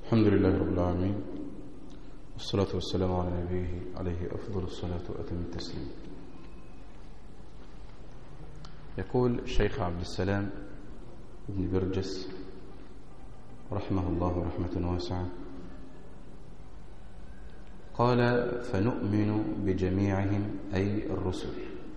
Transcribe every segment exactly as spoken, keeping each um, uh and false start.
الحمد لله رب العالمين، والصلاة والسلام على نبيه عليه أفضل الصلاة وأتم التسليم. يقول الشيخ عبد السلام بن برجس رحمه الله رحمة واسعة، قال: فنؤمن بجميعهم أي الرسل،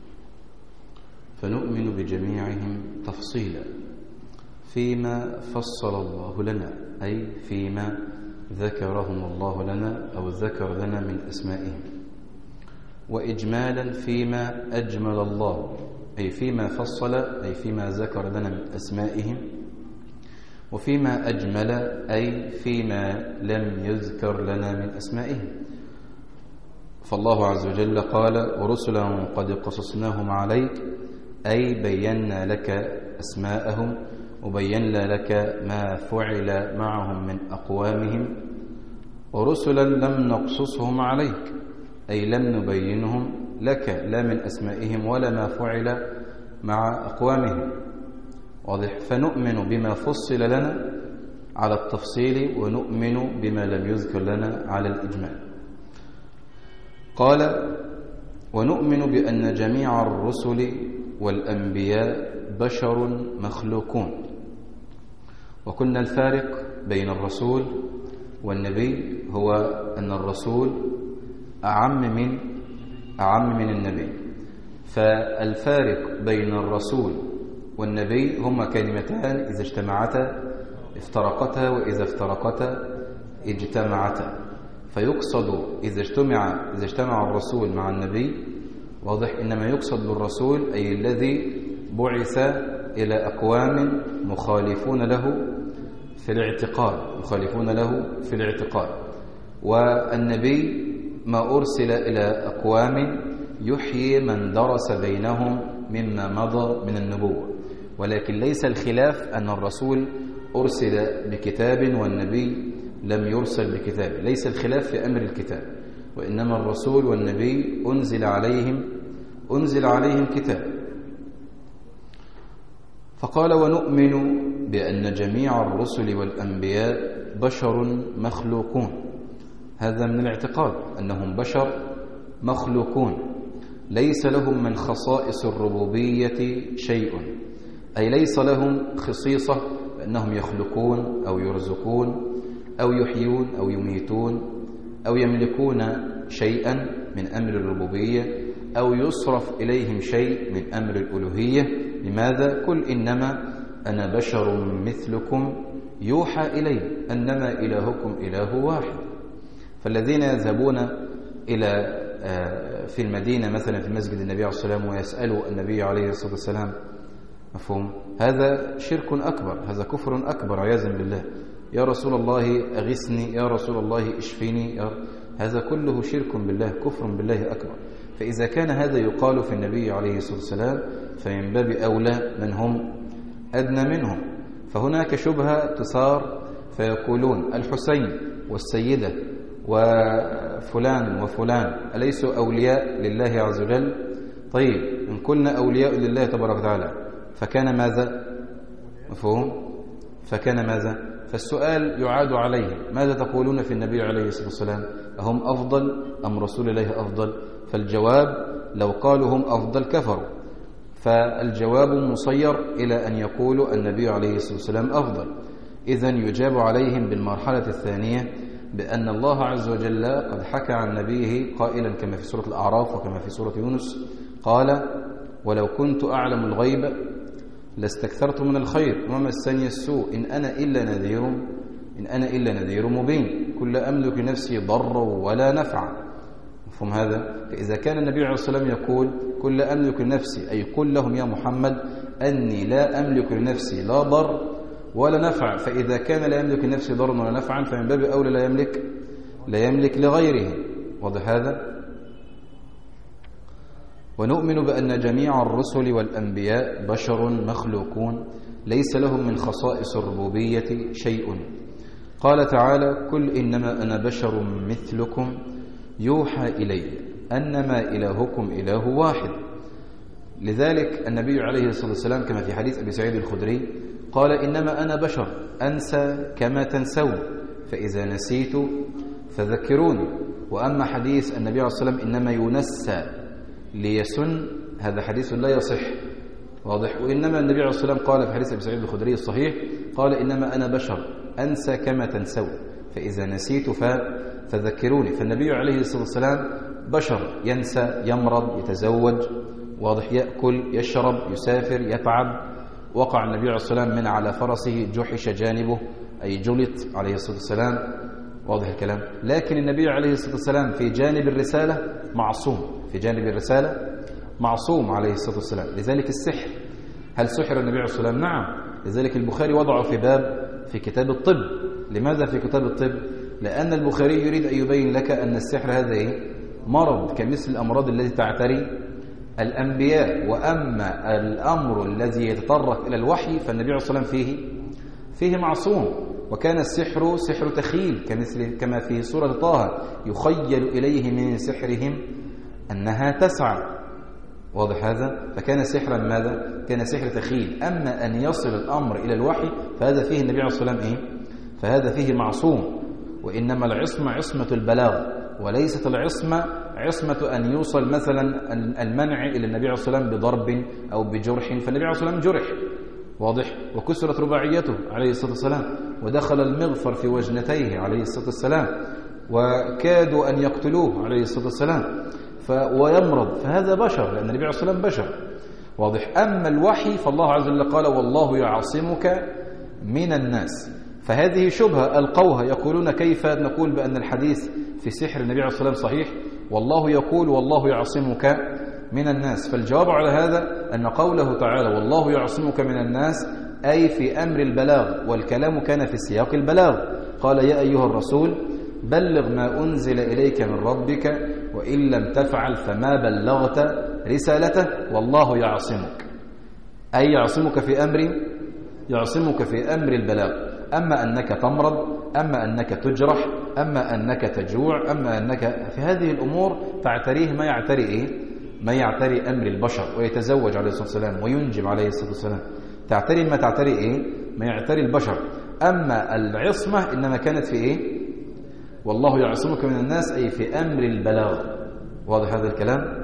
فنؤمن بجميعهم تفصيلا فيما فصل الله لنا، أي فيما ذكرهم الله لنا أو ذكر لنا من أسمائهم، وإجمالا فيما أجمل الله، أي فيما فصل أي فيما ذكر لنا من أسمائهم، وفيما أجمل أي فيما لم يذكر لنا من أسمائهم. فالله عز وجل قال: ورسلا قد قصصناهم عليك، أي بينا لك أسماءهم وبينا لك ما فعل معهم من أقوامهم. ورسلا لم نقصصهم عليك، أي لم نبينهم لك لا من أسمائهم ولا ما فعل مع أقوامهم. واضح؟ فنؤمن بما فصل لنا على التفصيل، ونؤمن بما لم يذكر لنا على الإجمال. قال: ونؤمن بأن جميع الرسل والأنبياء بشر مخلوقون. وقلنا الفارق بين الرسول والنبي هو أن الرسول أعم من أعم من النبي. فالفارق بين الرسول والنبي هما كلمتان إذا اجتمعتا افترقتا، وإذا افترقتا اجتمعتا. فيقصد إذا اجتمع إذا اجتمع الرسول مع النبي، واضح، إنما يقصد بالرسول أي الذي بعث إلى أقوام مخالفون له في الاعتقاد مخالفون له في الاعتقاد والنبي ما أرسل إلى أقوام يحيي من درس بينهم مما مضى من النبوة. ولكن ليس الخلاف أن الرسول أرسل بكتاب والنبي لم يرسل بكتاب، ليس الخلاف في أمر الكتاب، وإنما الرسول والنبي أنزل عليهم أنزل عليهم كتاب. فقال: ونؤمن بأن جميع الرسل والأنبياء بشر مخلوقون. هذا من الاعتقاد أنهم بشر مخلوقون، ليس لهم من خصائص الربوبية شيء، أي ليس لهم خصيصة بأنهم يخلقون أو يرزقون أو يحيون أو يميتون أو يملكون شيئا من أمر الربوبية أو يصرف إليهم شيء من أمر الألوهية. لماذا؟ قل إنما أنا بشر مثلكم يوحى إلي أنما إلهكم إله واحد. فالذين يذهبون إلى في المدينة مثلا في مسجد النبي عليه الصلاة والسلام ويسألوا النبي عليه الصلاة والسلام، مفهوم؟ هذا شرك أكبر، هذا كفر أكبر عياذا بالله. يا رسول الله أغثني، يا رسول الله اشفيني، يا هذا كله شرك بالله، كفر بالله أكبر. فإذا كان هذا يقال في النبي عليه الصلاة والسلام فمن باب أولى من هم أدنى منهم. فهناك شبهة تثار فيقولون: الحسين والسيدة وفلان وفلان أليسوا أولياء لله عز وجل؟ طيب، إن كنا أولياء لله تبارك وتعالى فكان ماذا؟ مفهوم؟ فكان ماذا؟ فالسؤال يعاد عليه: ماذا تقولون في النبي عليه الصلاة والسلام؟ أهم أفضل أم رسول الله أفضل؟ فالجواب: لو قالوا هم أفضل كفروا. فالجواب مصير إلى أن يقولوا النبي عليه الصلاة والسلام أفضل. إذن يجاب عليهم بالمرحلة الثانية بأن الله عز وجل قد حكى عن نبيه قائلا كما في سورة الأعراف وكما في سورة يونس، قال: ولو كنت أعلم الغيب لاستكثرت من الخير وما مسني السوء إن أنا إلا نذير إن أنا إلا نذير مبين كل أملك نفسي ضرا ولا نفعا. مفهوم هذا؟ فإذا كان النبي عليه الصلاة والسلام يقول كل أملك لنفسي، أي قل لهم يا محمد أني لا أملك لنفسي لا ضر ولا نفع، فإذا كان لا يملك لنفسي ضرا ولا نفعا فمن باب أولى لا يملك لا يملك لغيره. واضح هذا؟ ونؤمن بأن جميع الرسل والأنبياء بشر مخلوقون، ليس لهم من خصائص الربوبية شيء. قال تعالى: قل إنما أنا بشر مثلكم يوحى إلي أنما إلهكم إله واحد. لذلك النبي عليه الصلاة والسلام كما في حديث أبي سعيد الخدري قال: إنما أنا بشر أنسى كما تنسون، فإذا نسيت فذكروني. وأما حديث النبي عليه الصلاة والسلام إنما ينسى ليسن، هذا حديث لا يصح، واضح. وإنما النبي عليه الصلاة والسلام قال في حديث أبي سعيد الخدري الصحيح، قال إنما أنا بشر أنسى كما تنسون، فإذا نسيت فذكروني. فالنبي عليه الصلاة والسلام بشر ينسى، يمرض، يتزوج، واضح، يأكل، يشرب، يسافر، يتعب. وقع النبي عليه الصلاة والسلام من على فرسه جحش جانبه، أي جلط عليه الصلاة والسلام، واضح الكلام. لكن النبي عليه الصلاة والسلام في جانب الرسالة معصوم، في جانب الرسالة معصوم عليه الصلاة والسلام. لذلك السحر، هل سحر النبي عليه الصلاة والسلام؟ نعم. لذلك البخاري وضعه في باب في كتاب الطب. لماذا في كتاب الطب؟ لأن البخاري يريد أن يبين لك أن السحر هذا إيه؟ مرض كمثل الأمراض التي تعتري الأنبياء. وأما الأمر الذي يتطرق إلى الوحي فالنبي عليه الصلاة والسلام فيه فيه معصوم. وكان السحر سحر تخيل، كمثل كما في سورة طه، يخيل إليه من سحرهم أنها تسعى، واضح هذا. فكان سحرا ماذا؟ كان سحر تخيل. أما أن يصل الأمر إلى الوحي فهذا فيه النبي عليه الصلاة والسلام إيه؟ فهذا فيه معصوم. وإنما العصمة عصمة البلاغ، وليست العصمة عصمة أن يوصل مثلا المنع إلى النبي عليه الصلاة والسلام بضرب أو بجرح. فالنبي عليه الصلاة والسلام جرح، واضح، وكسرت رباعيته عليه الصلاة والسلام، ودخل المغفر في وجنتيه عليه الصلاة والسلام، وكادوا أن يقتلوه عليه الصلاة والسلام، ف... ويمرض. فهذا بشر، لأن النبي عليه الصلاة والسلام بشر، واضح. أما الوحي فالله عز وجل قال والله يعصمك من الناس. فهذه شبهة ألقوها، يقولون كيف نقول بأن الحديث في سحر النبي عليه الصلاة والسلام صحيح والله يقول والله يعصمك من الناس؟ فالجواب على هذا أن قوله تعالى والله يعصمك من الناس أي في أمر البلاغ، والكلام كان في سياق البلاغ. قال يا أيها الرسول بلغ ما أنزل إليك من ربك وإن لم تفعل فما بلغت رسالته والله يعصمك، أي يعصمك في أمر يعصمك في أمر البلاغ. أما أنك تمرض، أما أنك تجرح، أما أنك تجوع، أما أنك في هذه الأمور تعتريه ما يعتري إيه؟ ما يعتري أمر البشر، ويتزوج عليه الصلاة والسلام وينجب عليه الصلاة والسلام، تعتري ما تعتري إيه؟ ما يعتري البشر. أما العصمة إنما كانت في إيه؟ والله يعصمك من الناس أي في أمر البلاغ، واضح هذا الكلام؟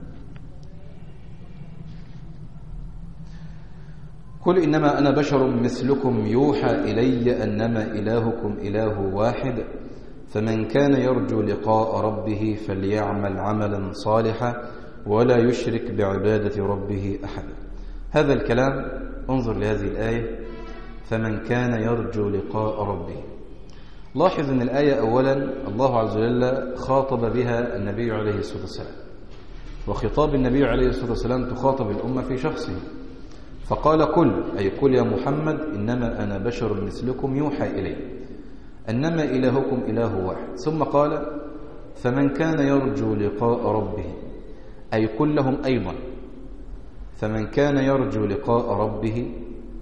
قل إنما أنا بشر مثلكم يوحى إلي أنما إلهكم إله واحد فمن كان يرجو لقاء ربه فليعمل عملا صالحا ولا يشرك بعبادة ربه أحدا. هذا الكلام انظر لهذه الآية، فمن كان يرجو لقاء ربه. لاحظ أن الآية أولا الله عز وجل خاطب بها النبي عليه الصلاة والسلام، وخطاب النبي عليه الصلاة والسلام تخاطب الأمة في شخصه، فقال قل، أي قل يا محمد إنما أنا بشر مثلكم يوحى إلي أنما إلهكم إله واحد. ثم قال فمن كان يرجو لقاء ربه، أي قل لهم أيضا فمن كان يرجو لقاء ربه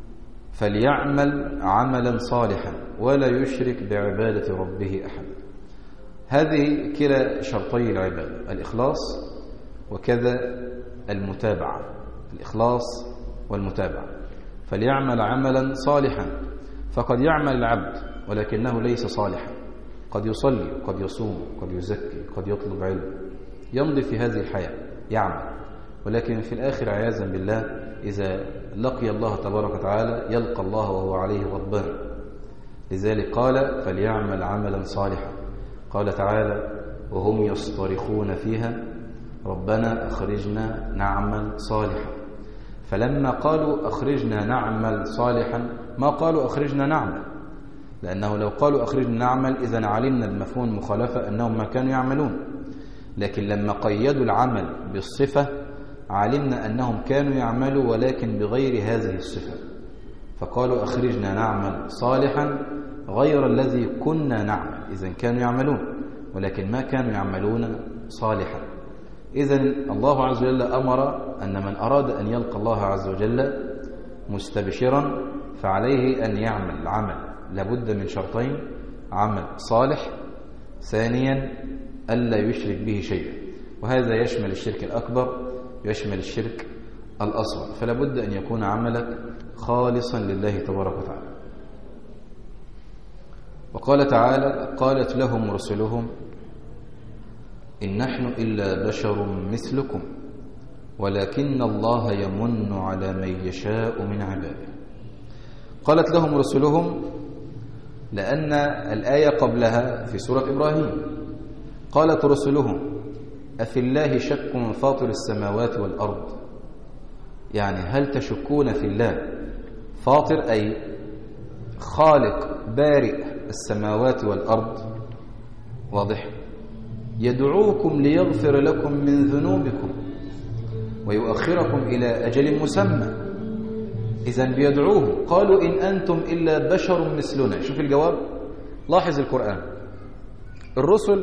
فليعمل عملا صالحا ولا يشرك بعبادة ربه أحد. هذه كلا شرطي العبادة، الإخلاص وكذا المتابعة، الإخلاص والمتابعة. فليعمل عملا صالحا، فقد يعمل العبد ولكنه ليس صالحا، قد يصلي، قد يصوم، قد يزكي، قد يطلب علم، يمضي في هذه الحياة يعمل، ولكن في الآخر عياذا بالله إذا لقي الله تبارك وتعالى يلقى الله وهو عليه غضبان. لذلك قال فليعمل عملا صالحا. قال تعالى وهم يصطرخون فيها ربنا أخرجنا نعمل صالحا. فلما قالوا أخرجنا نعمل صالحا ما قالوا أخرجنا نعمل، لأنه لو قالوا أخرجنا نعمل إذن علمنا بمفهوم المخالفة أنهم ما كانوا يعملون، لكن لما قيدوا العمل بالصفة علمنا أنهم كانوا يعملوا ولكن بغير هذه الصفة، فقالوا أخرجنا نعمل صالحا غير الذي كنا نعمل. إذن كانوا يعملون ولكن ما كانوا يعملون صالحا. إذن الله عز وجل أمر أن من أراد أن يلقى الله عز وجل مستبشرا فعليه أن يعمل عمل لابد من شرطين: عمل صالح، ثانيا ألا يشرك به شيئا، وهذا يشمل الشرك الأكبر يشمل الشرك الأصغر. فلا بد أن يكون عملك خالصا لله تبارك وتعالى. وقال تعالى قالت لهم رسلهم إن نحن إلا بشر مثلكم ولكن الله يمن على من يشاء من عباده. قالت لهم رسلهم لأن الآية قبلها في سورة إبراهيم قالت رسلهم أفي الله شك فاطر السماوات والأرض، يعني هل تشكون في الله فاطر أي خالق بارئ السماوات والأرض، واضح، يدعوكم ليغفر لكم من ذنوبكم ويؤخركم إلى أجل مسمى. إذن بيدعوهم قالوا إن أنتم إلا بشر مثلنا. شوف الجواب، لاحظ القرآن، الرسل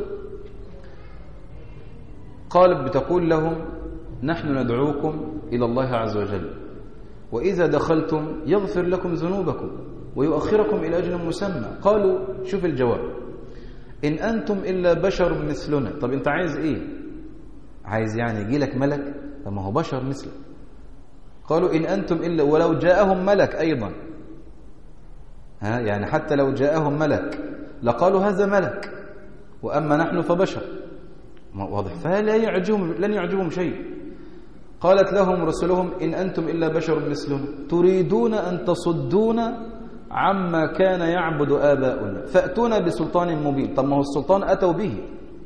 قالت بتقول لهم نحن ندعوكم إلى الله عز وجل، وإذا دخلتم يغفر لكم ذنوبكم ويؤخركم إلى أجل مسمى. قالوا شوف الجواب إن أنتم إلا بشر مثلنا. طب أنت عايز إيه؟ عايز يعني يجي لك ملك؟ طب ما هو بشر مثلك. قالوا إن أنتم إلا، ولو جاءهم ملك أيضا، ها يعني حتى لو جاءهم ملك لقالوا هذا ملك، وأما نحن فبشر، واضح، فلا يعجبهم لن يعجبهم شيء. قالت لهم رسلهم إن أنتم إلا بشر مثلنا تريدون أن تصدونا عما كان يعبد آباؤنا فأتونا بسلطان مبين. طب ما هو السلطان أتوا به،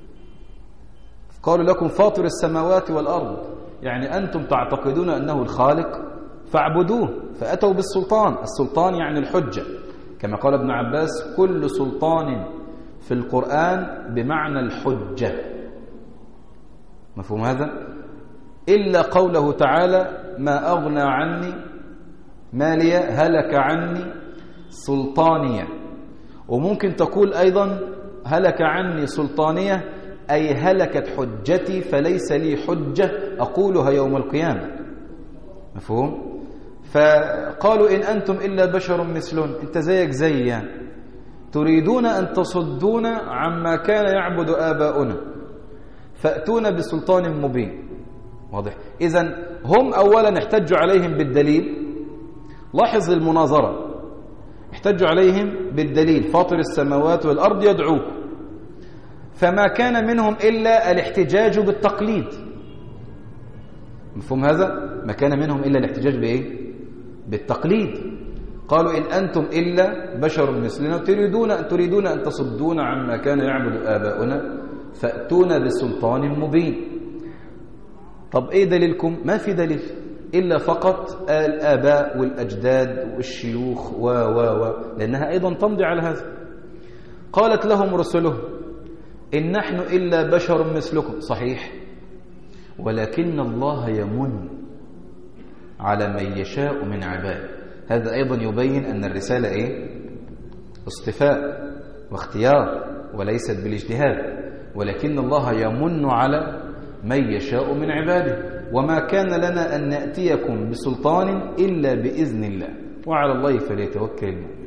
قالوا لكم فاطر السماوات والأرض، يعني أنتم تعتقدون أنه الخالق فاعبدوه، فأتوا بالسلطان. السلطان يعني الحجة، كما قال ابن عباس كل سلطان في القرآن بمعنى الحجة، مفهوم هذا؟ إلا قوله تعالى ما أغنى عني مالية هلك عني سلطانية. وممكن تقول أيضا هلك عني سلطانية أي هلكت حجتي فليس لي حجة أقولها يوم القيامة، مفهوم؟ فقالوا إن أنتم إلا بشر مثلون، أنت زيك زي يعني تريدون أن تصدون عما كان يعبد آباؤنا فأتونا بسلطان مبين، واضح. إذن هم أولا احتجوا عليهم بالدليل، لاحظ المناظرة، احتجوا عليهم بالدليل فاطر السماوات والأرض يدعوكم، فما كان منهم إلا الاحتجاج بالتقليد، مفهوم هذا؟ ما كان منهم إلا الاحتجاج بإيه؟ بالتقليد. قالوا إن أنتم إلا بشر مثلنا تريدون أن تريدون أن تصدون عما كان يعبد آباؤنا فأتونا بسلطان مبين. طب إيه دليلكم؟ ما في دليل إلا فقط الآباء والأجداد والشيوخ و و و لأنها أيضا تمضي على هذا. قالت لهم رسلهم إن نحن إلا بشر مثلكم، صحيح، ولكن الله يمن على من يشاء من عباده. هذا أيضا يبين أن الرسالة إيه؟ اصطفاء واختيار وليست بالاجتهاد، ولكن الله يمن على من يشاء من عباده، وما كان لنا أن نأتيكم بسلطان إلا بإذن الله وعلى الله فليتوكل المؤمن.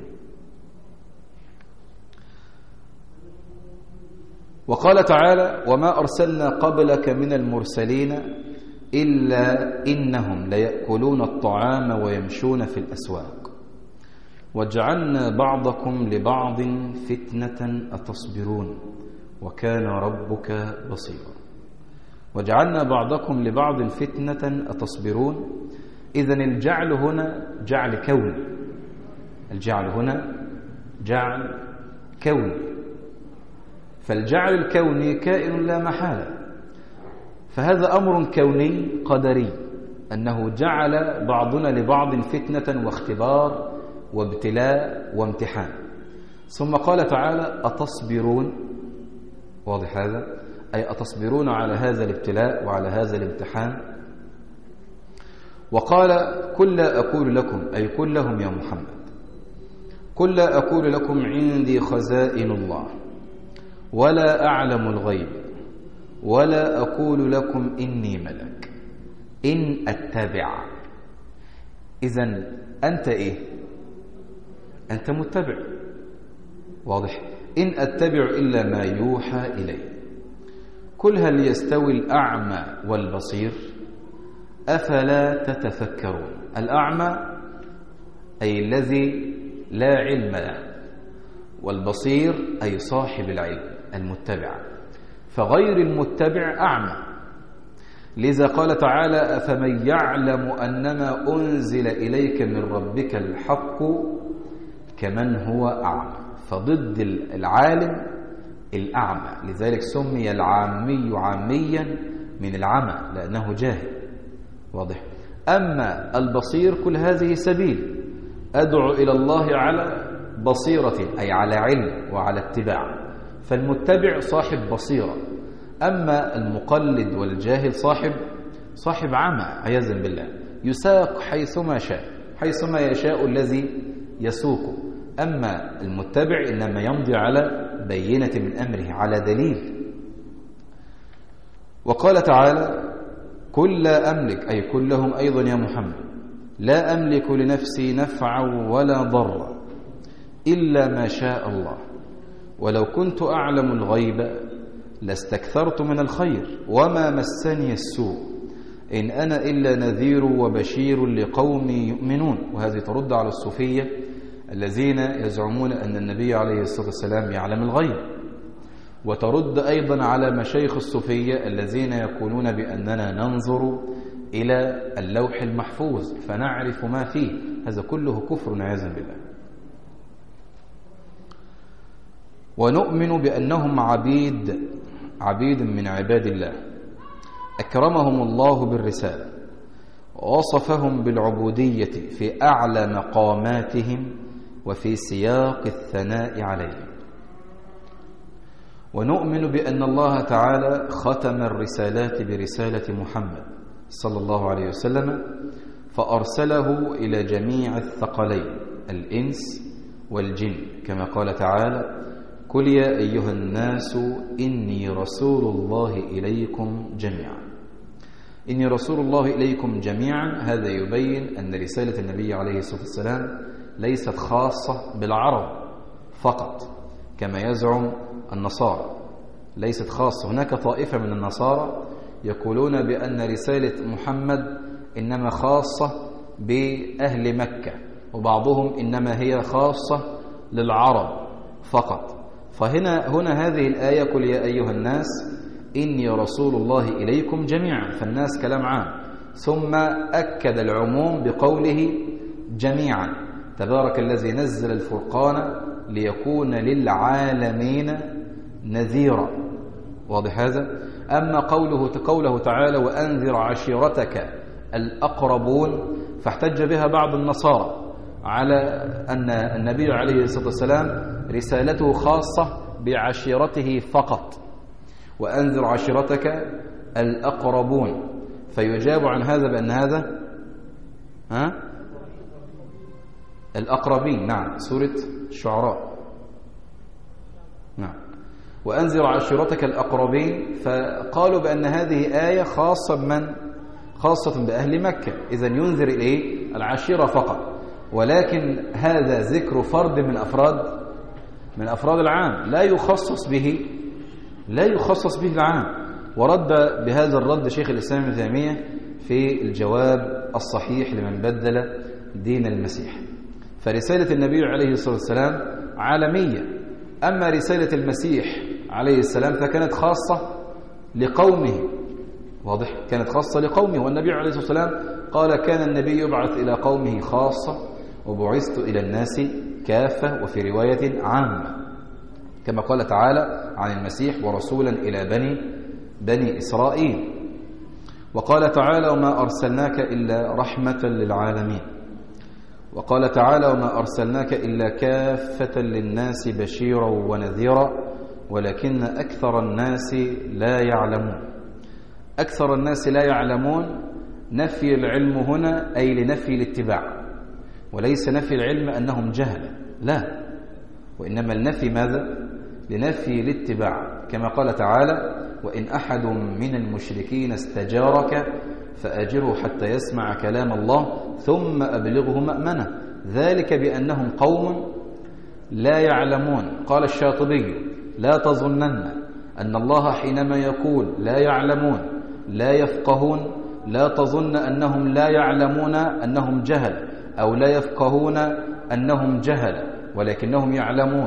وقال تعالى وما أرسلنا قبلك من المرسلين إلا إنهم ليأكلون الطعام ويمشون في الأسواق وجعلنا بعضكم لبعض فتنة أتصبرون وكان ربك بصيرا. وجعلنا بعضكم لبعض فتنة أتصبرون. إذن الجعل هنا جعل كوني، الجعل هنا جعل كوني، فالجعل الكوني كائن لا محالة، فهذا أمر كوني قدري أنه جعل بعضنا لبعض فتنة واختبار وابتلاء وامتحان. ثم قال تعالى أتصبرون، واضح هذا؟ أي أتصبرون على هذا الابتلاء وعلى هذا الامتحان. وقال قل لا أقول لكم، أي قل لهم يا محمد، قل لا أقول لكم عندي خزائن الله ولا أعلم الغيب ولا أقول لكم إني ملك إن أتبع. إذن أنت إيه؟ أنت متبع، واضح. إن أتبع إلا ما يوحى إلي. قل هل يستوي الأعمى والبصير أفلا تتفكرون. الأعمى أي الذي لا علم له، والبصير أي صاحب العلم المتبع، فغير المتبع أعمى. لذا قال تعالى: أفمن يعلم أنما أنزل إليك من ربك الحق كمن هو أعمى. فضد العالم الأعمى، لذلك سمي العامي عاميا من العمى لأنه جاهل. واضح؟ أما البصير كل هذه سبيل أدعو إلى الله على بصيرة، أي على علم وعلى اتباع. فالمتبع صاحب بصيرة، أما المقلد والجاهل صاحب صاحب عمى عياذا بالله، يساق حيثما شاء، حيثما يشاء الذي يسوقه. أما المتبع إنما يمضي على بينة من أمره، على دليل. وقال تعالى: قل لا أملك، أي كلهم أيضا يا محمد، لا أملك لنفسي نفعا ولا ضرا إلا ما شاء الله، ولو كنت أعلم الغيب لاستكثرت من الخير وما مسني السوء إن أنا إلا نذير وبشير لقوم يؤمنون. وهذه ترد على الصوفية الذين يزعمون أن النبي عليه الصلاة والسلام يعلم الغيب، وترد أيضا على مشايخ الصوفية الذين يقولون بأننا ننظر إلى اللوح المحفوظ فنعرف ما فيه. هذا كله كفر عياذا بالله. ونؤمن بأنهم عبيد عبيد من عباد الله أكرمهم الله بالرسالة ووصفهم بالعبودية في أعلى مقاماتهم وفي سياق الثناء عليهم. ونؤمن بأن الله تعالى ختم الرسالات برسالة محمد صلى الله عليه وسلم، فأرسله إلى جميع الثقلين الإنس والجن، كما قال تعالى: قل يا أيها الناس إني رسول الله إليكم جميعا. إني رسول الله إليكم جميعا، هذا يبين أن رسالة النبي عليه الصلاة والسلام ليست خاصة بالعرب فقط كما يزعم النصارى، ليست خاصة. هناك طائفة من النصارى يقولون بأن رسالة محمد إنما خاصة بأهل مكة، وبعضهم إنما هي خاصة للعرب فقط. فهنا هنا هذه الآية: قل يا أيها الناس إني رسول الله إليكم جميعا، فالناس كلام عام، ثم أكد العموم بقوله جميعا: تبارك الذي نزل الفرقان ليكون للعالمين نذيرا. واضح هذا؟ أما قوله قوله تعالى: وأنذر عشيرتك الأقربون، فاحتج بها بعض النصارى على أن النبي عليه الصلاة والسلام رسالته خاصة بعشيرته فقط، وأنذر عشيرتك الأقربون، فيجاب عن هذا بأن هذا ها الأقربين. نعم، سورة الشعراء. نعم، وأنذر عشيرتك الأقربين، فقالوا بأن هذه آية خاصة بمن؟ خاصة بأهل مكة، إذن ينذر إليه العشيرة فقط. ولكن هذا ذكر فرد من أفراد من أفراد العام، لا يخصص به لا يخصص به العام. ورد بهذا الرد شيخ الإسلام ابن تيمية في الجواب الصحيح لمن بدل دين المسيح. فرسالة النبي عليه الصلاة والسلام عالمية، أما رسالة المسيح عليه السلام فكانت خاصة لقومه. واضح؟ كانت خاصة لقومه، والنبي عليه الصلاة والسلام قال: كان النبي يبعث إلى قومه خاصة وبعثت إلى الناس كافة، وفي رواية عامة، كما قال تعالى عن المسيح: ورسولا إلى بني بني إسرائيل. وقال تعالى: وما أرسلناك إلا رحمة للعالمين. وقال تعالى: وما أرسلناك إلا كافة للناس بشيرا ونذيرا ولكن أكثر الناس لا يعلمون. أكثر الناس لا يعلمون، نفي العلم هنا أي لنفي الاتباع، وليس نفي العلم أنهم جهل، لا، وإنما النفي ماذا؟ لنفي الاتباع، كما قال تعالى: وإن أحد من المشركين استجارك فأجره حتى يسمع كلام الله ثم أبلغه مأمنه ذلك بأنهم قوم لا يعلمون. قال الشاطبي: لا تظنن أن الله حينما يقول لا يعلمون لا يفقهون لا تظن أنهم لا يعلمون أنهم جهل، أو لا يفقهون أنهم جهل، ولكنهم يعلمون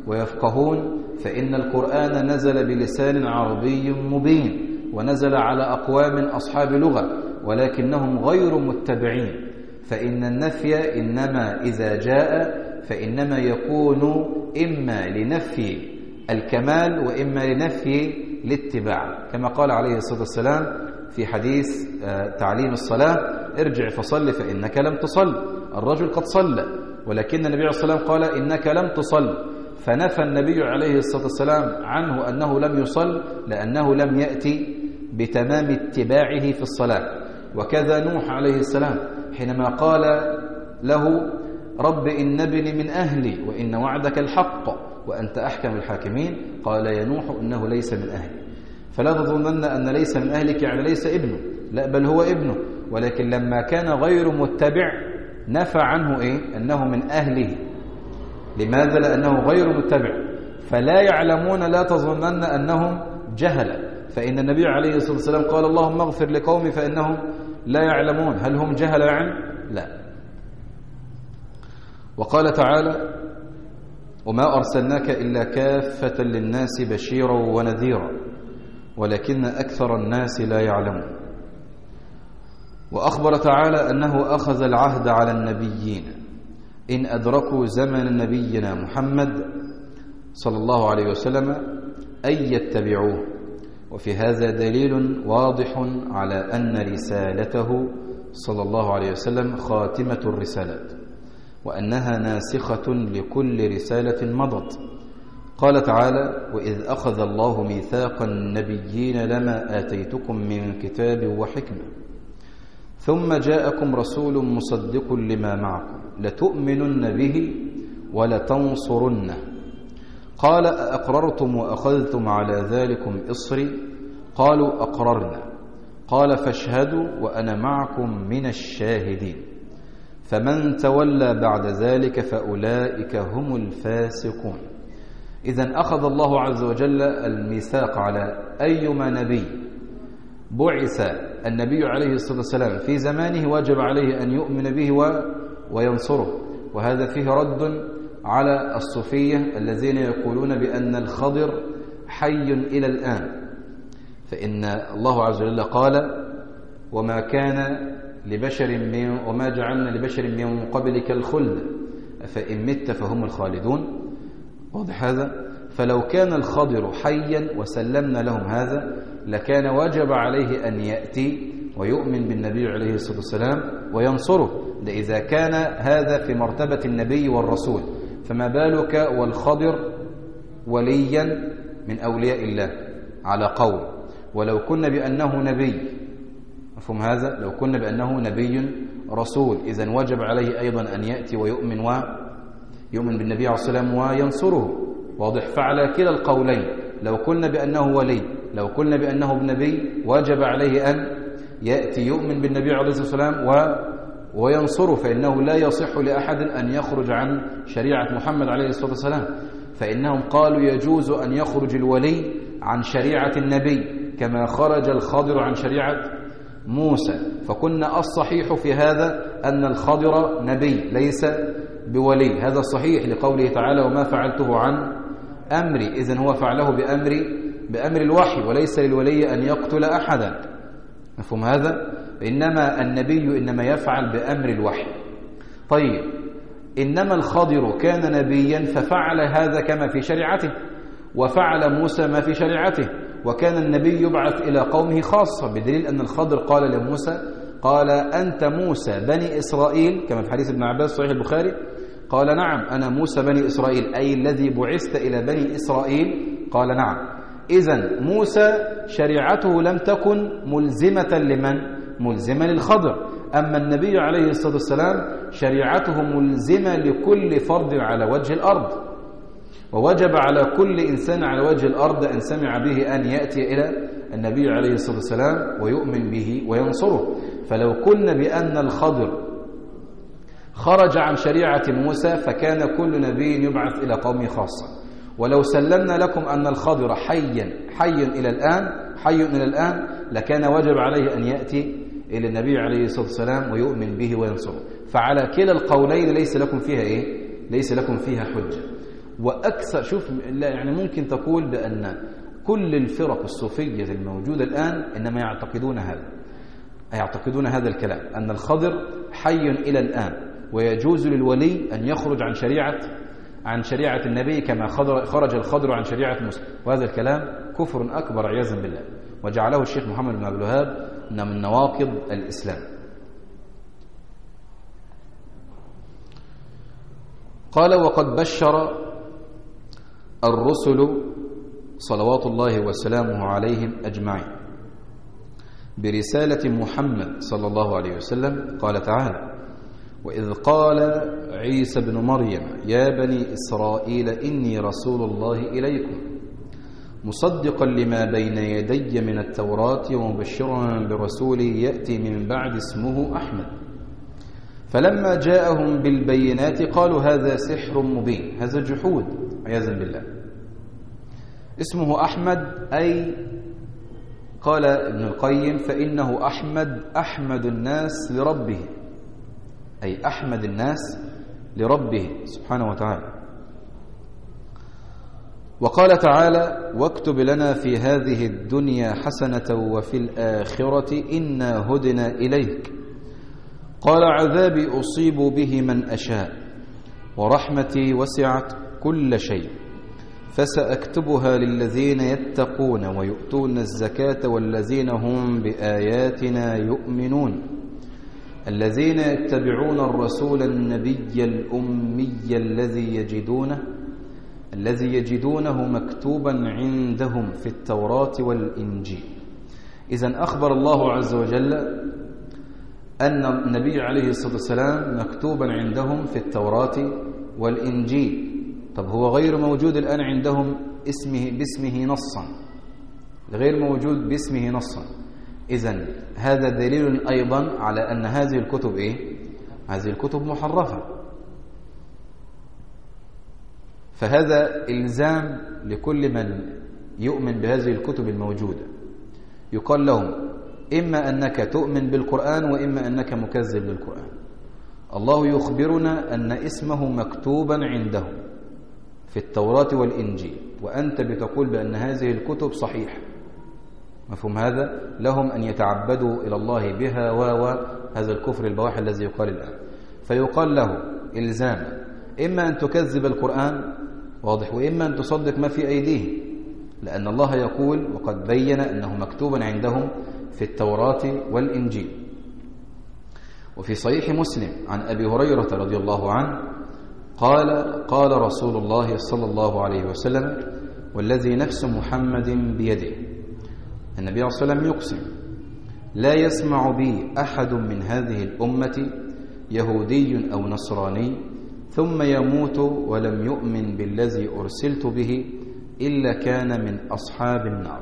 ويفقهون، فإن القرآن نزل بلسان عربي مبين، ونزل على أقوام أصحاب لغة ولكنهم غير متبعين، فإن النفي إنما إذا جاء فإنما يكون إما لنفي الكمال وإما لنفي الاتباع، كما قال عليه الصلاة والسلام في حديث تعليم الصلاة: ارجع فصل فإنك لم تصل. الرجل قد صلى، ولكن النبي عليه الصلاة والسلام قال إنك لم تصل، فنفى النبي عليه الصلاة والسلام عنه أنه لم يصل لأنه لم يأتي بتمام اتباعه في الصلاة. وكذا نوح عليه السلام حينما قال له: رب إن ابني من أهلي وإن وعدك الحق وأنت أحكم الحاكمين، قال يا نوح إنه ليس من أهلي. فلا تظنن أن ليس من أهلك يعني ليس ابنه، لا، بل هو ابنه، ولكن لما كان غير متبع نفى عنه إيه؟ أنه من أهله. لماذا؟ لأنه غير متبع، فلا يعلمون، لا تظنن أنهم جهل، فإن النبي عليه الصلاة والسلام قال: اللهم اغفر لقومي فإنهم لا يعلمون. هل هم جهل يعني؟ لا. وقال تعالى: وما أرسلناك إلا كافة للناس بشيرا ونذيرا ولكن أكثر الناس لا يعلمون. وأخبر تعالى أنه أخذ العهد على النبيين إن أدركوا زمن نبينا محمد صلى الله عليه وسلم أن يتبعوه، وفي هذا دليل واضح على أن رسالته صلى الله عليه وسلم خاتمة الرسالات، وأنها ناسخة لكل رسالة مضت. قال تعالى: وإذ أخذ الله ميثاق النبيين لما آتيتكم من كتاب وحكمة ثم جاءكم رسول مصدق لما معكم لتؤمنن به ولتنصرنه. قال: أأقررتم وأخذتم على ذلكم إصري؟ قالوا: أقررنا. قال: فاشهدوا وأنا معكم من الشاهدين. فمن تولى بعد ذلك فأولئك هم الفاسقون. إذن أخذ الله عز وجل الميثاق على أيما نبي بعث النبي عليه الصلاة والسلام في زمانه واجب عليه أن يؤمن به وينصره. وهذا فيه رد على الصوفية الذين يقولون بأن الخضر حي إلى الآن، فإن الله عز وجل قال: وما كان لبشر من وما جعلنا لبشر من قبلك الخلد فإن مت فهم الخالدون. واضح هذا؟ فلو كان الخضر حيا وسلمنا لهم هذا لكان وجب عليه أن يأتي ويؤمن بالنبي عليه الصلاة والسلام وينصره، ده إذا كان هذا في مرتبة النبي والرسول، فما بالك والخضر وليا من أولياء الله على قول. ولو كنا بأنه نبي، مفهوم هذا؟ لو كنا بأنه نبي رسول إذن وجب عليه أيضا أن يأتي ويؤمن ويؤمن بالنبي عليه الصلاة والسلام وينصره. واضح؟ فعلى كلا القولين، لو كنا بأنه ولي، لو كنا بأنه نبي، وجب عليه أن يأتي يؤمن بالنبي عليه الصلاة والسلام و وينصره، فإنه لا يصح لأحد أن يخرج عن شريعة محمد عليه الصلاة والسلام. فإنهم قالوا يجوز أن يخرج الولي عن شريعة النبي كما خرج الخضر عن شريعة موسى. فكنا الصحيح في هذا أن الخضر نبي ليس بولي، هذا صحيح لقوله تعالى: وما فعلته عن أمري. إذن هو فعله بأمر بأمر الوحي، وليس للولي أن يقتل أحدا. مفهوم هذا؟ إنما النبي إنما يفعل بأمر الوحي. طيب، إنما الخضر كان نبيا ففعل هذا كما في شريعته، وفعل موسى ما في شريعته، وكان النبي يبعث إلى قومه خاصة، بدليل أن الخضر قال لموسى: قال أنت موسى بني إسرائيل، كما في حديث ابن عباس صحيح البخاري، قال نعم أنا موسى بني إسرائيل، أي الذي بعثت إلى بني إسرائيل، قال نعم. إذن موسى شريعته لم تكن ملزمة لمن؟ ملزمة للخضر. أما النبي عليه الصلاة والسلام شريعته ملزمة لكل فرد على وجه الأرض، ووجب على كل إنسان على وجه الأرض أن سمع به أن يأتي إلى النبي عليه الصلاة والسلام ويؤمن به وينصره. فلو كنا بأن الخضر خرج عن شريعة موسى فكان كل نبي يبعث إلى قومه خاصة. ولو سلمنا لكم أن الخضر حيا حي إلى الآن حي إلى الآن لكان وجب عليه أن يأتي إلى النبي عليه الصلاة والسلام ويؤمن به وينصره. فعلى كلا القولين ليس لكم فيها إيه؟ ليس لكم فيها حجة. وأكثر شوف لا يعني ممكن تقول بأن كل الفرق الصوفية الموجودة الآن إنما يعتقدون هذا يعتقدون هذا الكلام، أن الخضر حي إلى الآن ويجوز للولي أن يخرج عن شريعة عن شريعة النبي كما خرج الخضر عن شريعة موسى، وهذا الكلام كفر أكبر عياذا بالله، وجعله الشيخ محمد بن عبد الوهاب من نواقض الإسلام. قال وقد بشر الرسل صلوات الله وسلامه عليهم أجمعين برسالة محمد صلى الله عليه وسلم. قال تعالى وإذ قال عيسى بن مريم يا بني إسرائيل إني رسول الله إليكم مصدقا لما بين يدي من التوراة ومبشرا برسول يأتي من بعد اسمه أحمد. فلما جاءهم بالبينات قالوا هذا سحر مبين، هذا جحود عياذا بالله. اسمه أحمد أي قال ابن القيم فإنه أحمد أحمد الناس لربه، أي أحمد الناس لربه سبحانه وتعالى. وقال تعالى واكتب لنا في هذه الدنيا حسنة وفي الآخرة إنا هدنا إليك قال عذابي أصيب به من أشاء ورحمتي وسعت كل شيء فسأكتبها للذين يتقون ويؤتون الزكاة والذين هم بآياتنا يؤمنون الذين يتبعون الرسول النبي الأمي الذي يجدونه الذي يجدونه مكتوبا عندهم في التوراة والإنجيل. إذن أخبر الله عز وجل أن النبي عليه الصلاة والسلام مكتوبا عندهم في التوراة والإنجيل. طب هو غير موجود الآن عندهم اسمه باسمه نصا، غير موجود باسمه نصا. إذن هذا دليل أيضا على أن هذه الكتب إيه؟ هذه الكتب محرفة. فهذا إلزام لكل من يؤمن بهذه الكتب الموجودة، يقال لهم إما أنك تؤمن بالقرآن وإما أنك مكذب للقرآن. الله يخبرنا أن اسمه مكتوبا عندهم في التوراة والإنجيل، وأنت بتقول بأن هذه الكتب صحيحة. مفهوم هذا؟ لهم أن يتعبدوا إلى الله بها وهذا الكفر البواح الذي يقال الآن. فيقال له إلزاما إما أن تكذب القرآن واضح، وإما أن تصدق ما في أيديه، لأن الله يقول وقد بين أنه مكتوبا عندهم في التوراة والإنجيل. وفي صحيح مسلم عن أبي هريرة رضي الله عنه قال قال رسول الله صلى الله عليه وسلم والذي نفس محمد بيده، النبي عليه الصلاة والسلام يقسم لا يسمع بي أحد من هذه الأمة يهودي أو نصراني ثم يموت ولم يؤمن بالذي أرسلت به إلا كان من أصحاب النار.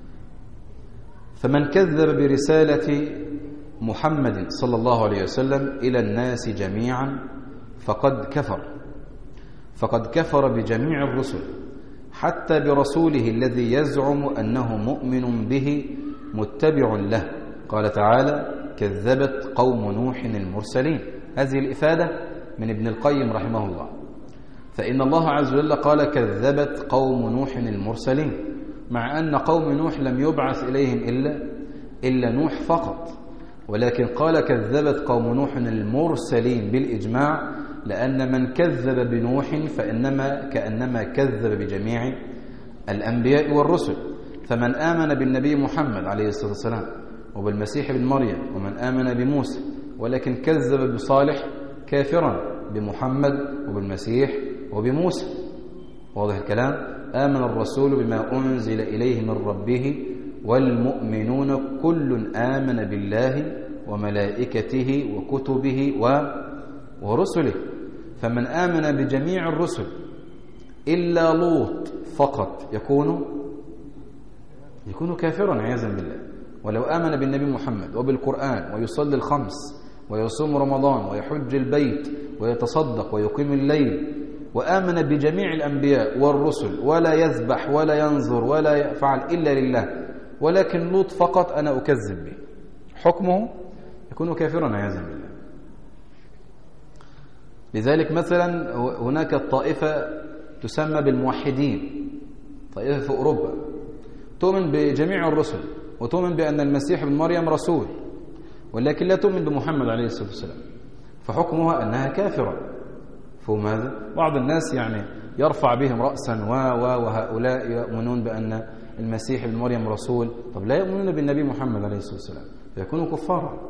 فمن كذب برسالة محمد صلى الله عليه وسلم إلى الناس جميعا فقد كفر فقد كفر بجميع الرسل حتى برسوله الذي يزعم أنه مؤمن به متبع له. قال تعالى كذبت قوم نوح المرسلين. هذه الإفادة من ابن القيم رحمه الله. فإن الله عز وجل قال كذبت قوم نوح المرسلين، مع أن قوم نوح لم يبعث إليهم إلا إلا نوح فقط، ولكن قال كذبت قوم نوح المرسلين بالإجماع، لأن من كذب بنوح فإنما كأنما كذب بجميع الأنبياء والرسل. فمن آمن بالنبي محمد عليه الصلاة والسلام وبالمسيح بن مريم ومن آمن بموسى ولكن كذب بصالح كافرا بمحمد وبالمسيح وبموسى. واضح الكلام؟ آمن الرسول بما أنزل إليه من ربه والمؤمنون كل آمن بالله وملائكته وكتبه ورسله. فمن آمن بجميع الرسل إلا لوط فقط يكون يكون كافرا عياذا بالله. ولو آمن بالنبي محمد وبالقرآن ويصلي الخمس ويصوم رمضان ويحج البيت ويتصدق ويقيم الليل وآمن بجميع الأنبياء والرسل ولا يذبح ولا ينظر ولا يفعل إلا لله، ولكن لوط فقط أنا أكذب به، حكمه يكون كافرا عياذا بالله. لذلك مثلا هناك الطائفة تسمى بالموحدين، طائفة في أوروبا تؤمن بجميع الرسل وتؤمن بأن المسيح ابن مريم رسول، ولكن لا تؤمن بمحمد عليه الصلاة والسلام، فحكمها أنها كافرة. فهم هذا؟ بعض الناس يعني يرفع بهم رأسا و و وهؤلاء يؤمنون بأن المسيح ابن مريم رسول، طب لا يؤمنون بالنبي محمد عليه الصلاة والسلام، فيكونوا كفارا.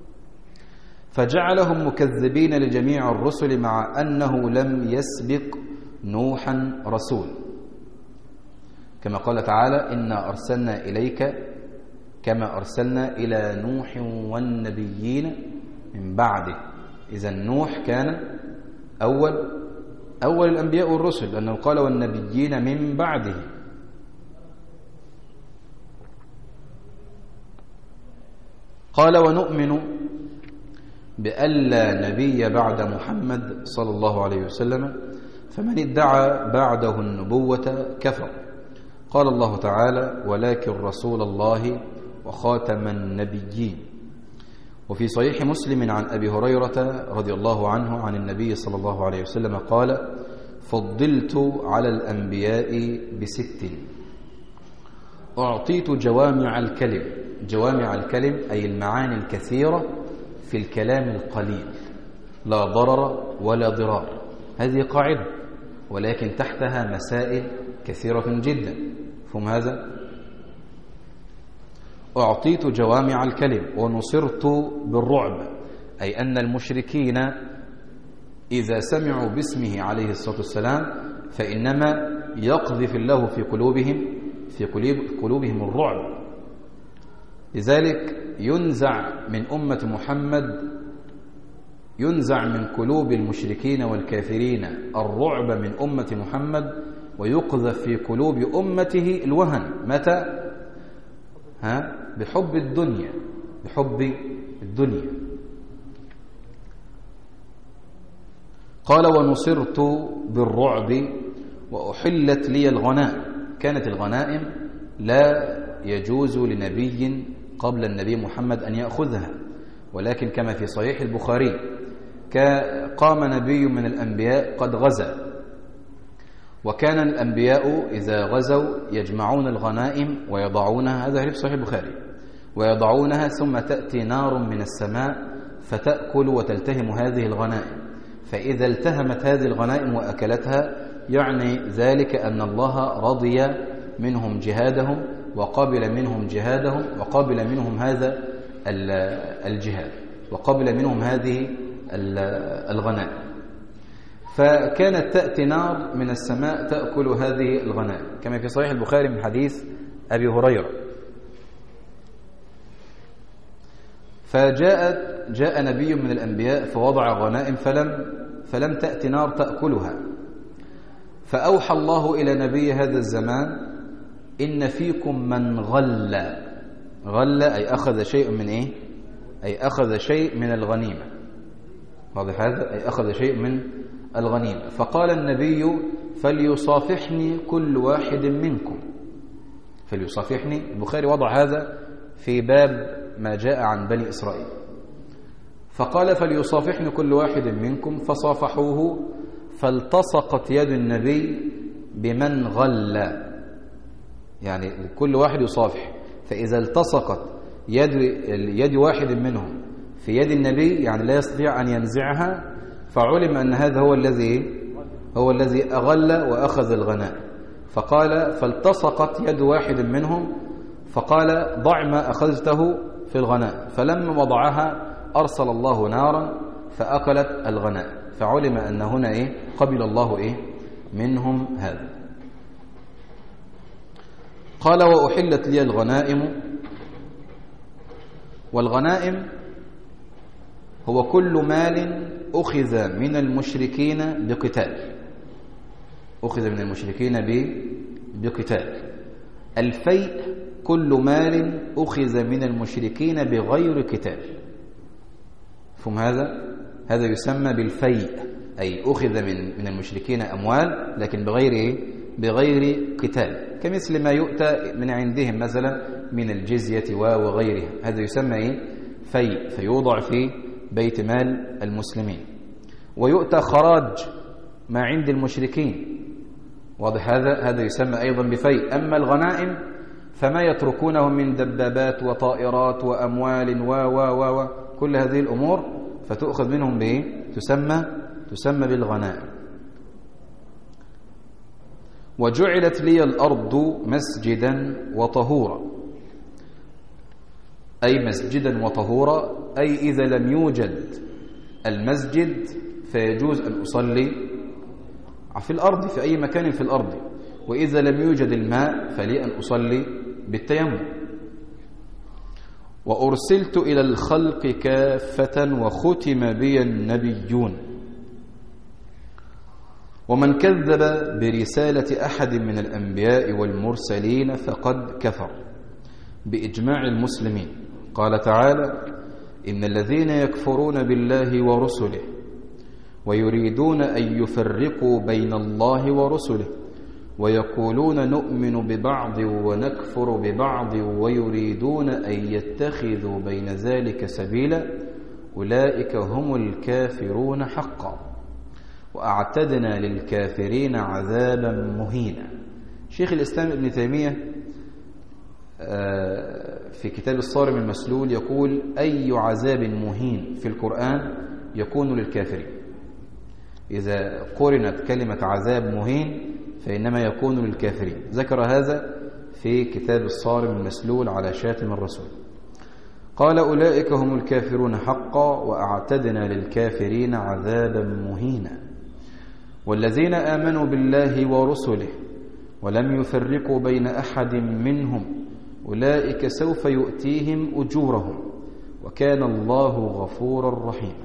فجعلهم مكذبين لجميع الرسل مع أنه لم يسبق نوحا رسول، كما قال تعالى: إنا أرسلنا إليك كما أرسلنا إلى نوح والنبيين من بعده. إذا نوح كان أول أول الأنبياء والرسل، لأنه قال والنبيين من بعده. قال: ونؤمن بألا نبي بعد محمد صلى الله عليه وسلم، فمن ادعى بعده النبوة كفر. قال الله تعالى: ولكن رسول الله وخاتم النبيين. وفي صحيح مسلم عن أبي هريرة رضي الله عنه عن النبي صلى الله عليه وسلم قال: فضلت على الأنبياء بست: أعطيت جوامع الكلم. جوامع الكلم أي المعاني الكثيرة في الكلام القليل، لا ضرر ولا ضرار. هذه قاعدة، ولكن تحتها مسائل كثيرة جدا. فهم هذا؟ أعطيت جوامع الكلم ونصرت بالرعب، أي أن المشركين إذا سمعوا باسمه عليه الصلاة والسلام فإنما يقذف الله في قلوبهم في قلوبهم الرعب. لذلك ينزع من أمة محمد ينزع من قلوب المشركين والكافرين الرعب من أمة محمد، ويقذف في قلوب أمته الوهن. متى؟ ها؟ بحب الدنيا بحب الدنيا. قال: ونصرت بالرعب وأحلت لي الغنائم. كانت الغنائم لا يجوز لنبي قبل النبي محمد أن يأخذها، ولكن كما في صحيح البخاري قام نبي من الأنبياء قد غزا، وكان الأنبياء إذا غزوا يجمعون الغنائم ويضعونها، هذا في صحيح البخاري، ويضعونها ثم تأتي نار من السماء فتأكل وتلتهم هذه الغنائم، فإذا التهمت هذه الغنائم وأكلتها يعني ذلك أن الله رضي منهم جهادهم وقبل منهم جهادهم وقبل منهم هذا الجهاد وقبل منهم هذه الغنائم. فكانت تأتي نار من السماء تأكل هذه الغنائم، كما في صحيح البخاري من حديث أبي هريرة. فجاءت جاء نبي من الأنبياء فوضع غنائم فلم فلم تأتي نار تأكلها، فأوحى الله إلى نبي هذا الزمان: إن فيكم من غل. غل أي أخذ شيء من إيه؟ أي أخذ شيء من الغنيمة. واضح هذا؟ أي أخذ شيء من الغنيمة. فقال النبي: فليصافحني كل واحد منكم. فليصافحني، البخاري وضع هذا في باب ما جاء عن بني إسرائيل. فقال: فليصافحني كل واحد منكم، فصافحوه، فالتصقت يد النبي بمن غل، يعني كل واحد يصافح، فإذا التصقت يد يد واحد منهم في يد النبي يعني لا يستطيع أن ينزعها، فعلم أن هذا هو الذي هو الذي أغل وأخذ الغنائم. فقال: فالتصقت يد واحد منهم، فقال: ضع ما أخذته في الغنائم، فلما وضعها أرسل الله نارا فأكلت الغنائم، فعلم أن هنا إيه؟ قبل الله إيه؟ منهم هذا. قال: وأحلت لي الغنائم. والغنائم هو كل مال أخذ من المشركين بقتال أخذ من المشركين بقتال. الفيء كل مال أخذ من المشركين بغير قتال. فهم هذا؟ هذا يسمى بالفيء، أي أخذ من من المشركين أموال لكن بغير إيه؟ بغير قتال، كمثل ما يؤتى من عندهم مثلا من الجزية وغيرها، هذا يسمى إيه؟ فيء، فيوضع في بيت مال المسلمين. ويؤتى خراج ما عند المشركين، واضح هذا؟ هذا يسمى أيضا بفيء. أما الغنائم فما يتركونه من دبابات وطائرات وأموال و و و كل هذه الأمور فتؤخذ منهم بإيه؟ تسمى تسمى بالغنائم. وجعلت لي الأرض مسجدا وطهورا، أي مسجدا وطهورا، أي إذا لم يوجد المسجد فيجوز أن أصلي في الأرض في أي مكان في الأرض، وإذا لم يوجد الماء فلي أن أصلي بالتيمم. وأرسلت إلى الخلق كافة وختم بي النبيون. ومن كذب برسالة أحد من الأنبياء والمرسلين فقد كفر بإجماع المسلمين. قال تعالى: إن الذين يكفرون بالله ورسله ويريدون أن يفرقوا بين الله ورسله ويقولون نؤمن ببعض ونكفر ببعض ويريدون أن يتخذوا بين ذلك سبيلا أولئك هم الكافرون حقا وأعتدنا للكافرين عذابا مهينا. شيخ الإسلام ابن تيمية في كتاب الصارم المسلول يقول: أي عذاب مهين في القرآن يكون للكافرين. إذا قرنت كلمة عذاب مهين فإنما يكون للكافرين. ذكر هذا في كتاب الصارم المسلول على شاتم الرسول. قال: أولئك هم الكافرون حقا وأعتدنا للكافرين عذابا مهينا. والذين آمنوا بالله ورسله ولم يفرقوا بين أحد منهم أولئك سوف يؤتيهم أجورهم وكان الله غفورا رحيما.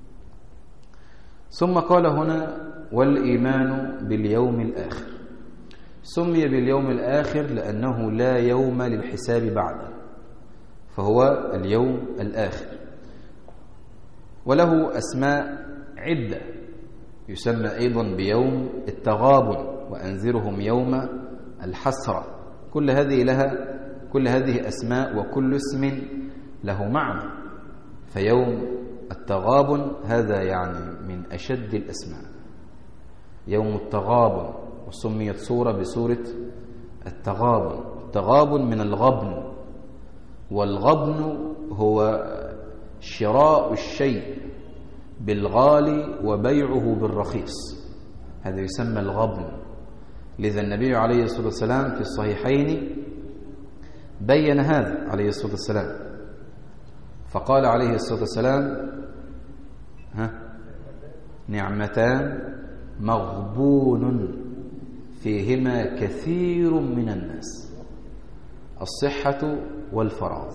ثم قال هنا: والإيمان باليوم الآخر. سمي باليوم الآخر لأنه لا يوم للحساب بعده، فهو اليوم الآخر، وله أسماء عدة. يسمى أيضا بيوم التغابن وأنذرهم يوم الحسرة. كل هذه لها كل هذه أسماء وكل اسم له معنى. فيوم التغابن هذا يعني من أشد الأسماء، يوم التغابن، وسميت سورة بسورة التغابن. التغابن من الغبن، والغبن هو شراء الشيء بالغالي وبيعه بالرخيص، هذا يسمى الغبن. لذا النبي عليه الصلاة والسلام في الصحيحين بين هذا عليه الصلاة والسلام، فقال عليه الصلاة والسلام: ها نعمتان مغبون فيهما كثير من الناس، الصحة والفراغ.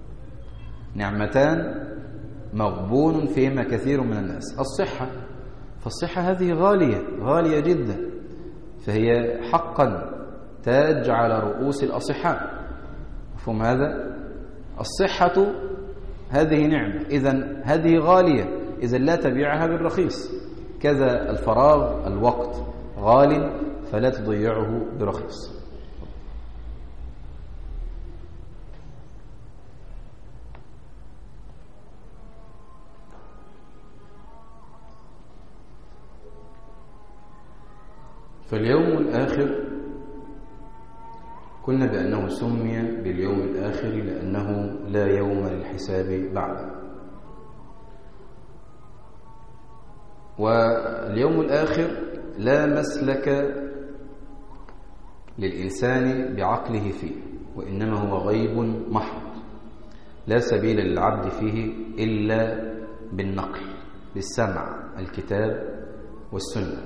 نعمتان مغبون فيهما كثير من الناس. الصحة، فالصحة هذه غالية غالية جدا، فهي حقا تاج على رؤوس الأصحاء. مفهوم هذا؟ الصحة هذه نعمة، إذن هذه غالية، إذن لا تبيعها بالرخيص. كذا الفراغ، الوقت غال فلا تضيعه برخيص. فاليوم الآخر قلنا بأنه سمي باليوم الآخر لأنه لا يوم للحساب بعده. واليوم الآخر لا مسلك للإنسان بعقله فيه، وإنما هو غيب محض لا سبيل للعبد فيه إلا بالنقل، بالسمع، الكتاب والسنة.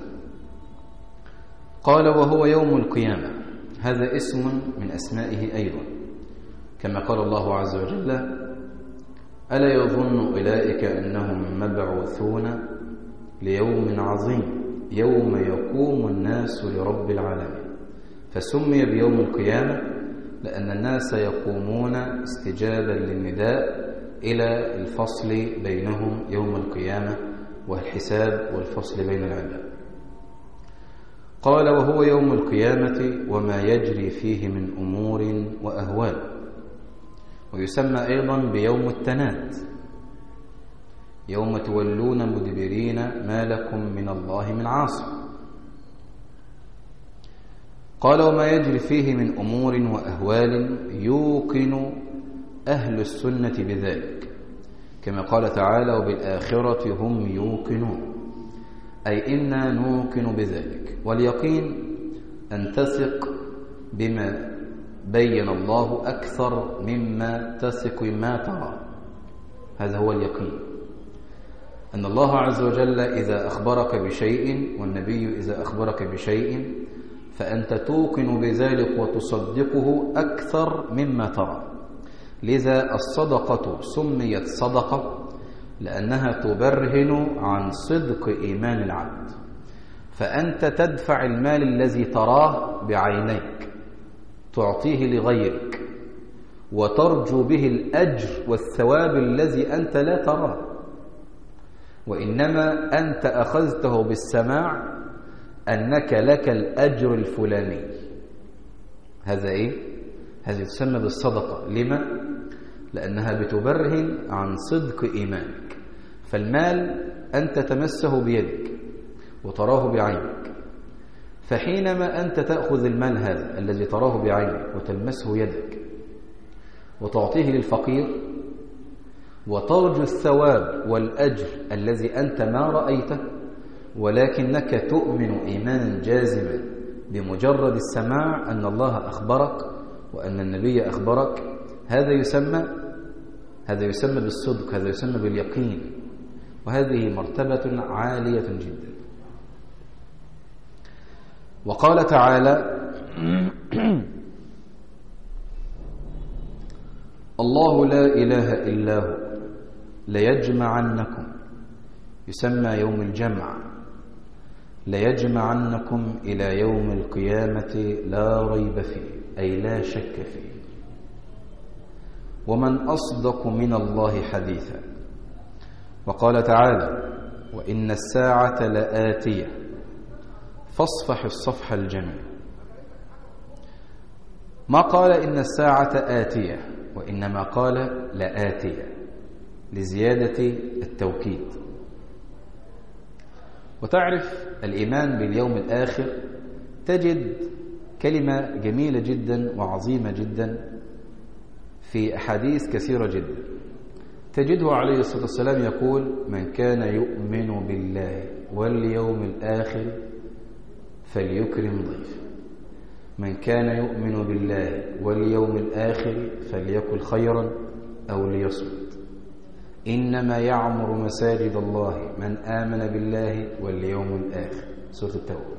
قال: وهو يوم القيامة. هذا اسم من أسمائه أيضا، كما قال الله عز وجل: ألا يظن أولئك أنهم مبعوثون ليوم عظيم يوم يقوم الناس لرب العالمين. فسمي بيوم القيامة لأن الناس يقومون استجابا للنداء إلى الفصل بينهم يوم القيامة والحساب والفصل بين العباد. قال: وهو يوم القيامة وما يجري فيه من أمور وأهوال. ويسمى أيضا بيوم التناد، يوم تولون مدبرين ما لكم من الله من عاصم. قال وما يجري فيه من أمور وأهوال يوقن أهل السنة بذلك، كما قال تعالى وبالآخرة هم يوقنون، أي إنا نوقن بذلك. واليقين أن تثق بما بين الله أكثر مما تثق ما ترى، هذا هو اليقين، أن الله عز وجل إذا أخبرك بشيء والنبي إذا أخبرك بشيء فأنت توقن بذلك وتصدقه أكثر مما ترى. لذا الصدقة سميت صدقة لأنها تبرهن عن صدق إيمان العبد، فأنت تدفع المال الذي تراه بعينيك تعطيه لغيرك وترجو به الأجر والثواب الذي أنت لا تراه، وإنما أنت أخذته بالسماع أنك لك الأجر الفلاني. هذا إيه؟ هذه تسمى بالصدقة. لما؟ لأنها بتبرهن عن صدق إيمانك. فالمال أنت تمسه بيدك وتراه بعينك، فحينما أنت تأخذ المال هذا الذي تراه بعينك وتلمسه يدك وتعطيه للفقير وترجو الثواب والأجر الذي أنت ما رأيته، ولكنك تؤمن إيمانا جازما بمجرد السماع أن الله أخبرك وأن النبي أخبرك، هذا يسمى هذا يسمى بالصدق، هذا يسمى باليقين، وهذه مرتبة عالية جدا. وقال تعالى الله لا إله إلا هو ليجمعنكم، يسمى يوم الجمع، ليجمعنكم إلى يوم القيامة لا ريب فيه، أي لا شك فيه. ومن أصدق من الله حديثا. وقال تعالى وإن الساعة لآتية فاصفح الصفح الجميل. ما قال إن الساعة آتية، وإنما قال لآتية لزيادة التوكيد. وتعرف الإيمان باليوم الآخر تجد كلمة جميلة جدا وعظيمة جدا في أحاديث كثيرة جدا. تجده عليه الصلاة والسلام يقول من كان يؤمن بالله واليوم الآخر فليكرم ضيفه، من كان يؤمن بالله واليوم الآخر فليقل خيرا أو ليصمت، إنما يعمر مساجد الله من آمن بالله واليوم الآخر، سورة التوبة.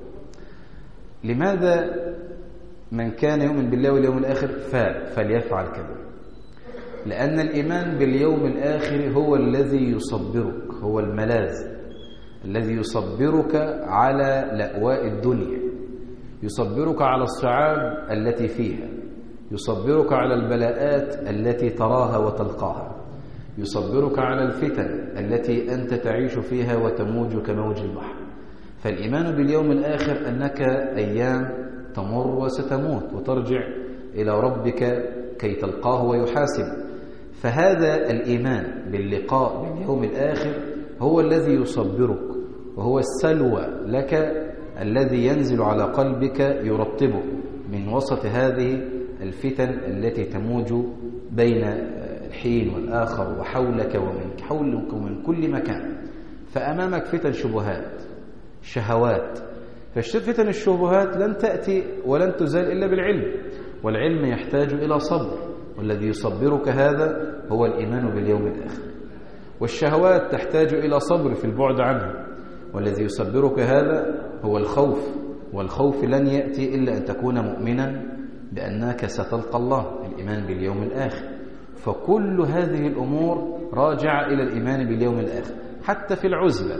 لماذا من كان يؤمن بالله واليوم الآخر فليفعل كذا؟ لأن الإيمان باليوم الآخر هو الذي يصبرك، هو الملاذ الذي يصبرك على لأواء الدنيا، يصبرك على الصعاب التي فيها، يصبرك على البلاءات التي تراها وتلقاها، يصبرك على الفتن التي أنت تعيش فيها وتموج كموج البحر. فالإيمان باليوم الآخر أنك أيام تمر وستموت وترجع إلى ربك كي تلقاه ويحاسب. فهذا الإيمان باللقاء باليوم الآخر هو الذي يصبرك، وهو السلوى لك الذي ينزل على قلبك يرطبه من وسط هذه الفتن التي تموج بين الحين والآخر وحولك ومن حولك ومن كل مكان. فأمامك فتن شبهات شهوات، ففتن الشبهات لن تأتي ولن تزال إلا بالعلم، والعلم يحتاج إلى صبر، والذي يصبرك هذا هو الإيمان باليوم الآخر. والشهوات تحتاج إلى صبر في البعد عنها، والذي يصبرك هذا هو الخوف، والخوف لن يأتي إلا أن تكون مؤمنا بأنك ستلقى الله، الإيمان باليوم الآخر. فكل هذه الأمور راجعة إلى الإيمان باليوم الآخر. حتى في العزلة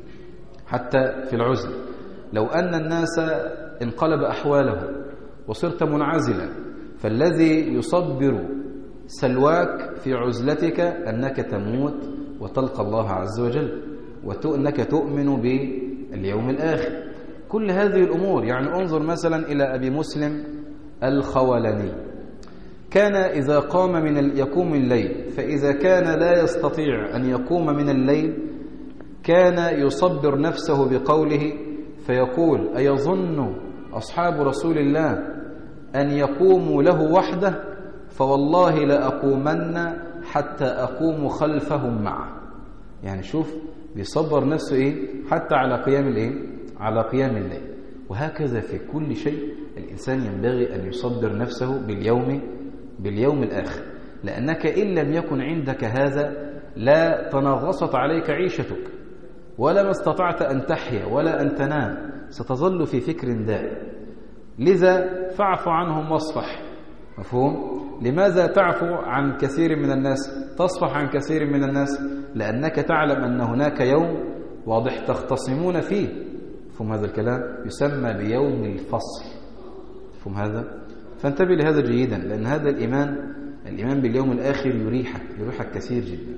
حتى في العزلة لو أن الناس انقلب أحوالهم وصرت منعزلا، فالذي يصبر سلواك في عزلتك أنك تموت وتلقى الله عز وجل، وأنك تؤمن باليوم الآخر. كل هذه الأمور، يعني انظر مثلا إلى أبي مسلم الخولاني، كان إذا قام من يقوم الليل، فإذا كان لا يستطيع أن يقوم من الليل كان يصبر نفسه بقوله، فيقول أيظن أصحاب رسول الله أن يقوموا له وحده فوالله لأقومن حتى أقوم خلفهم معه. يعني شوف بيصبر نفسه إيه حتى على قيام الإيه على قيام الليل. وهكذا في كل شيء الإنسان ينبغي أن يصبر نفسه باليوم باليوم الآخر، لأنك إن لم يكن عندك هذا لا تنغصت عليك عيشتك ولا ما استطعت أن تحيا ولا أن تنام، ستظل في فكر دائم. لذا فاعف عنهم واصفح. مفهوم؟ لماذا تعفو عن كثير من الناس تصفح عن كثير من الناس؟ لأنك تعلم أن هناك يوم واضح تختصمون فيه. مفهوم هذا الكلام؟ يسمى بيوم الفصل. مفهوم هذا؟ فانتبه لهذا جيدا، لأن هذا الإيمان الإيمان باليوم الآخر يريحك يريحك كثير جدا.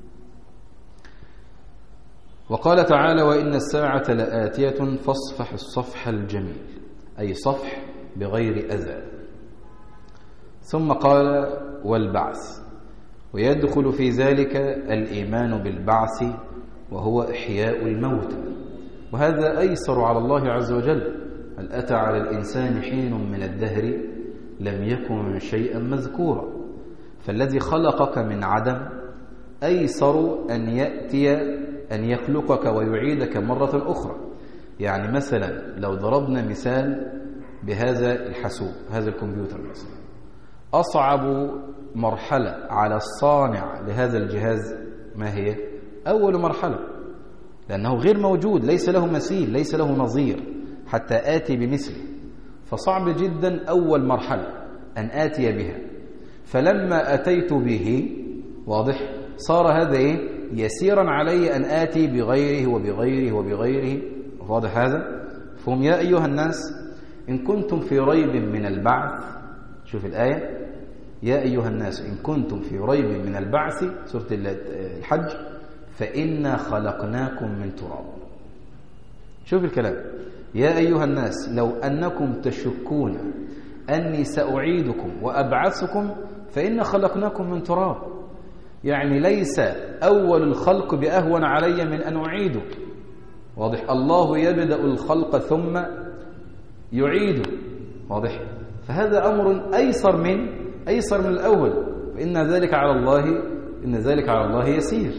وقال تعالى: وإن الساعة لآتية فاصفح الصفح الجميل، أي صفح بغير أذى. ثم قال: والبعث، ويدخل في ذلك الإيمان بالبعث وهو إحياء الموت، وهذا أيسر على الله عز وجل. هل أتى على الإنسان حين من الدهر لم يكن شيئا مذكورا؟ فالذي خلقك من عدم أيسر أن يأتي أن يخلقك ويعيدك مرة أخرى. يعني مثلا لو ضربنا مثال بهذا الحاسوب، هذا الكمبيوتر مثلا، أصعب مرحلة على الصانع لهذا الجهاز ما هي؟ أول مرحلة، لأنه غير موجود، ليس له مثيل، ليس له نظير حتى آتي بمثله، فصعب جدا أول مرحلة أن آتي بها. فلما أتيت به واضح صار هذا إيه؟ يسيرا علي أن آتي بغيره وبغيره وبغيره. واضح هذا؟ فهم يا أيها الناس إن كنتم في ريب من البعث، شوف الآية، يا أيها الناس إن كنتم في ريب من البعث، سورة الحج، فإنا خلقناكم من تراب. شوف الكلام، يا أيها الناس لو أنكم تشكون أني سأعيدكم وأبعثكم فإنا خلقناكم من تراب. يعني ليس أول الخلق بأهون علي من أن أعيده. واضح؟ الله يبدأ الخلق ثم يعيده. واضح؟ فهذا أمر أيسر من أيسر من الأول، فإن ذلك على الله إن ذلك على الله يسير.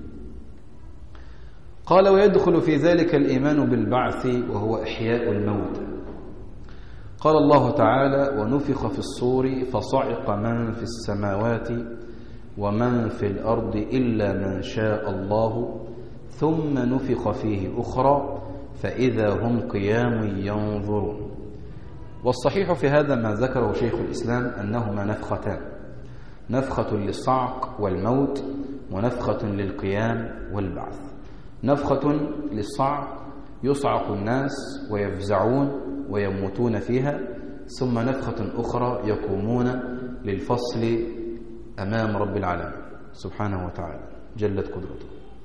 قال: ويدخل في ذلك الإيمان بالبعث وهو إحياء الموت. قال الله تعالى: ونفخ في الصور فصعق من في السماوات ومن في الأرض إلا من شاء الله ثم نفخ فيه أخرى فإذا هم قيام ينظرون. والصحيح في هذا ما ذكره شيخ الإسلام أنهما نفختان، نفخة للصعق والموت ونفخة للقيام والبعث. نفخة للصعق يصعق الناس ويفزعون ويموتون فيها، ثم نفخة أخرى يقومون للفصل أمام رب العالمين سبحانه وتعالى جلت قدرته.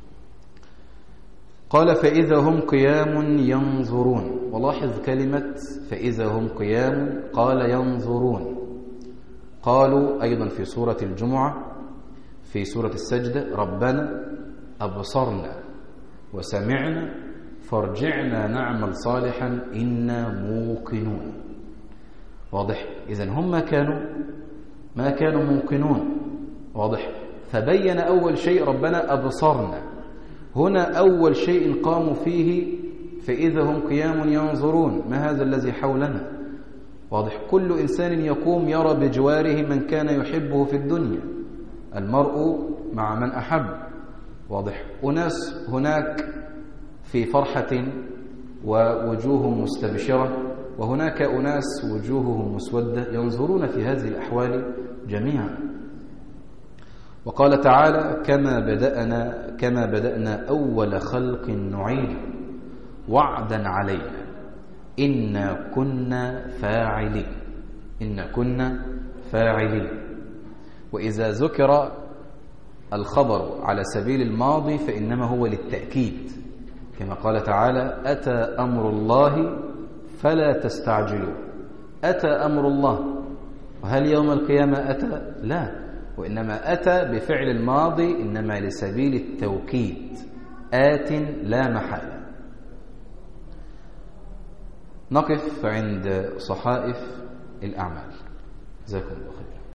قال: فإذا هم قيام ينظرون. ولاحظ كلمة فإذا هم قيام، قال ينظرون. قالوا أيضا في سورة الجمعة في سورة السجدة: ربنا أبصرنا وسمعنا فارجعنا نعمل صالحا إنا موقنون. واضح؟ إذن هم ما كانوا ما كانوا موقنون. واضح؟ فبين أول شيء ربنا أبصرنا، هنا أول شيء قاموا فيه فإذا هم قيام ينظرون. ما هذا الذي حولنا؟ واضح؟ كل إنسان يقوم يرى بجواره من كان يحبه في الدنيا، المرء مع من أحب. واضح؟ أناس هناك في فرحة ووجوههم مستبشرة، وهناك أناس وجوههم مسودة ينظرون في هذه الأحوال جميعا. وقال تعالى: كما بدأنا كما بدأنا أول خلق نعيد وعدا علينا إنا كنا فاعلين إنا كنا فاعلين. وإذا ذكر الخبر على سبيل الماضي فإنما هو للتأكيد، كما قال تعالى: أتى أمر الله فلا تستعجلوا. أتى أمر الله، وهل يوم القيامة أتى؟ لا، وإنما أتى بفعل الماضي إنما لسبيل التوكيد، آت لا محالة. نقف عند صحائف الأعمال. جزاكم الله خير.